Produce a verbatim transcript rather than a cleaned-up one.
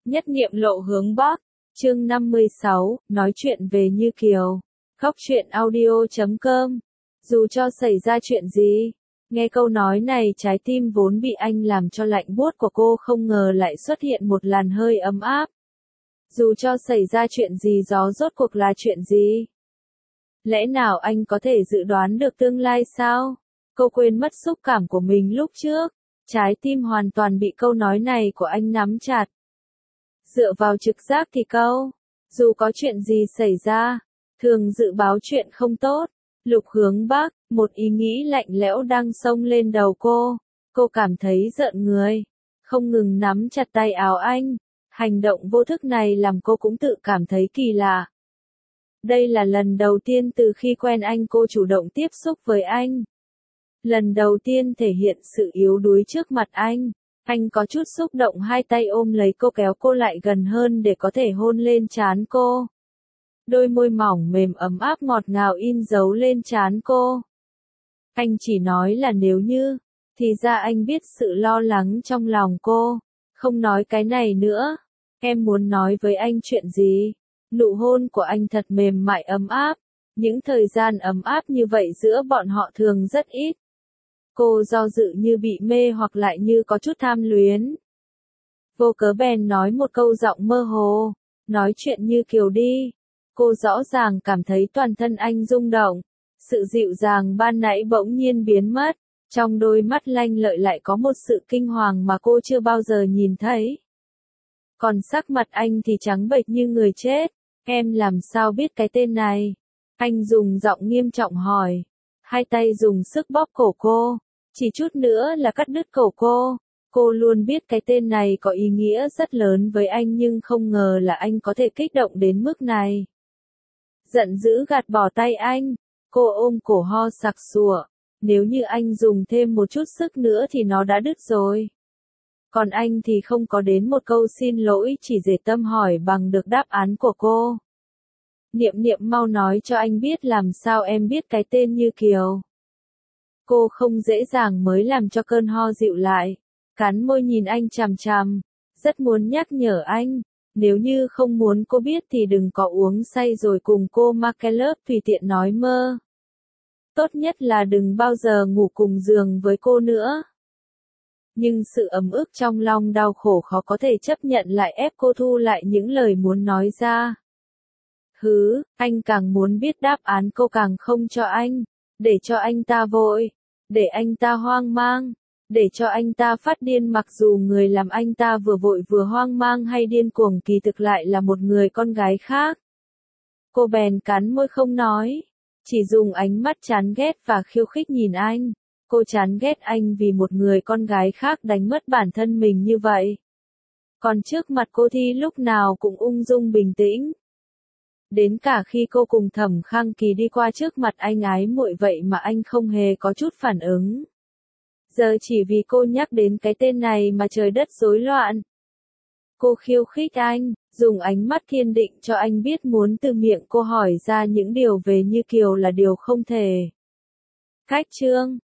Nhất niệm lộ hướng Bắc, chương năm mươi sáu, nói chuyện về Như Kiều. Góc truyện audio chấm com. Dù cho xảy ra chuyện gì, nghe câu nói này trái tim vốn bị anh làm cho lạnh buốt của cô không ngờ lại xuất hiện một làn hơi ấm áp. Dù cho xảy ra chuyện gì gió rốt cuộc là chuyện gì? Lẽ nào anh có thể dự đoán được tương lai sao? Cô quên mất xúc cảm của mình lúc trước. Trái tim hoàn toàn bị câu nói này của anh nắm chặt. Dựa vào trực giác thì câu, dù có chuyện gì xảy ra, thường dự báo chuyện không tốt. Lục hướng Bắc, một ý nghĩ lạnh lẽo đang xông lên đầu cô. Cô cảm thấy rợn người, không ngừng nắm chặt tay áo anh. Hành động vô thức này làm cô cũng tự cảm thấy kỳ lạ. Đây là lần đầu tiên từ khi quen anh cô chủ động tiếp xúc với anh. Lần đầu tiên thể hiện sự yếu đuối trước mặt anh. Anh có chút xúc động hai tay ôm lấy cô kéo cô lại gần hơn để có thể hôn lên trán cô. Đôi môi mỏng mềm ấm áp ngọt ngào in dấu lên trán cô. Anh chỉ nói là nếu như, thì ra anh biết sự lo lắng trong lòng cô. Không nói cái này nữa. Em muốn nói với anh chuyện gì? Nụ hôn của anh thật mềm mại ấm áp. Những thời gian ấm áp như vậy giữa bọn họ thường rất ít. Cô do dự như bị mê hoặc lại như có chút tham luyến. Vô cớ bèn nói một câu giọng mơ hồ. Nói chuyện Như Kiều đi. Cô rõ ràng cảm thấy toàn thân anh rung động. Sự dịu dàng ban nãy bỗng nhiên biến mất. Trong đôi mắt lanh lợi lại có một sự kinh hoàng mà cô chưa bao giờ nhìn thấy. Còn sắc mặt anh thì trắng bệch như người chết. Em làm sao biết cái tên này? Anh dùng giọng nghiêm trọng hỏi. Hai tay dùng sức bóp cổ cô. Chỉ chút nữa là cắt đứt cổ cô. Cô luôn biết cái tên này có ý nghĩa rất lớn với anh nhưng không ngờ là anh có thể kích động đến mức này. Giận dữ gạt bỏ tay anh. Cô ôm cổ ho sặc sụa. Nếu như anh dùng thêm một chút sức nữa thì nó đã đứt rồi. Còn anh thì không có đến một câu xin lỗi chỉ dễ tâm hỏi bằng được đáp án của cô. Niệm niệm mau nói cho anh biết làm sao em biết cái tên Như Kiều. Cô không dễ dàng mới làm cho cơn ho dịu lại. Cắn môi nhìn anh chằm chằm. Rất muốn nhắc nhở anh. Nếu như không muốn cô biết thì đừng có uống say rồi cùng cô Markelov tùy tiện nói mơ. Tốt nhất là đừng bao giờ ngủ cùng giường với cô nữa. Nhưng sự ấm ức trong lòng đau khổ khó có thể chấp nhận lại ép cô thu lại những lời muốn nói ra. Hứ, anh càng muốn biết đáp án cô càng không cho anh. Để cho anh ta vội. Để anh ta hoang mang. Để cho anh ta phát điên mặc dù người làm anh ta vừa vội vừa hoang mang hay điên cuồng kỳ thực lại là một người con gái khác. Cô bèn cắn môi không nói. Chỉ dùng ánh mắt chán ghét và khiêu khích nhìn anh. Cô chán ghét anh vì một người con gái khác đánh mất bản thân mình như vậy. Còn trước mặt cô thì lúc nào cũng ung dung bình tĩnh. Đến cả khi cô cùng Thẩm Khang Kỳ đi qua trước mặt anh ái muội vậy mà anh không hề có chút phản ứng. Giờ chỉ vì cô nhắc đến cái tên này mà trời đất rối loạn. Cô khiêu khích anh, dùng ánh mắt kiên định cho anh biết muốn từ miệng cô hỏi ra những điều về Như Kiều là điều không thể. Cách chương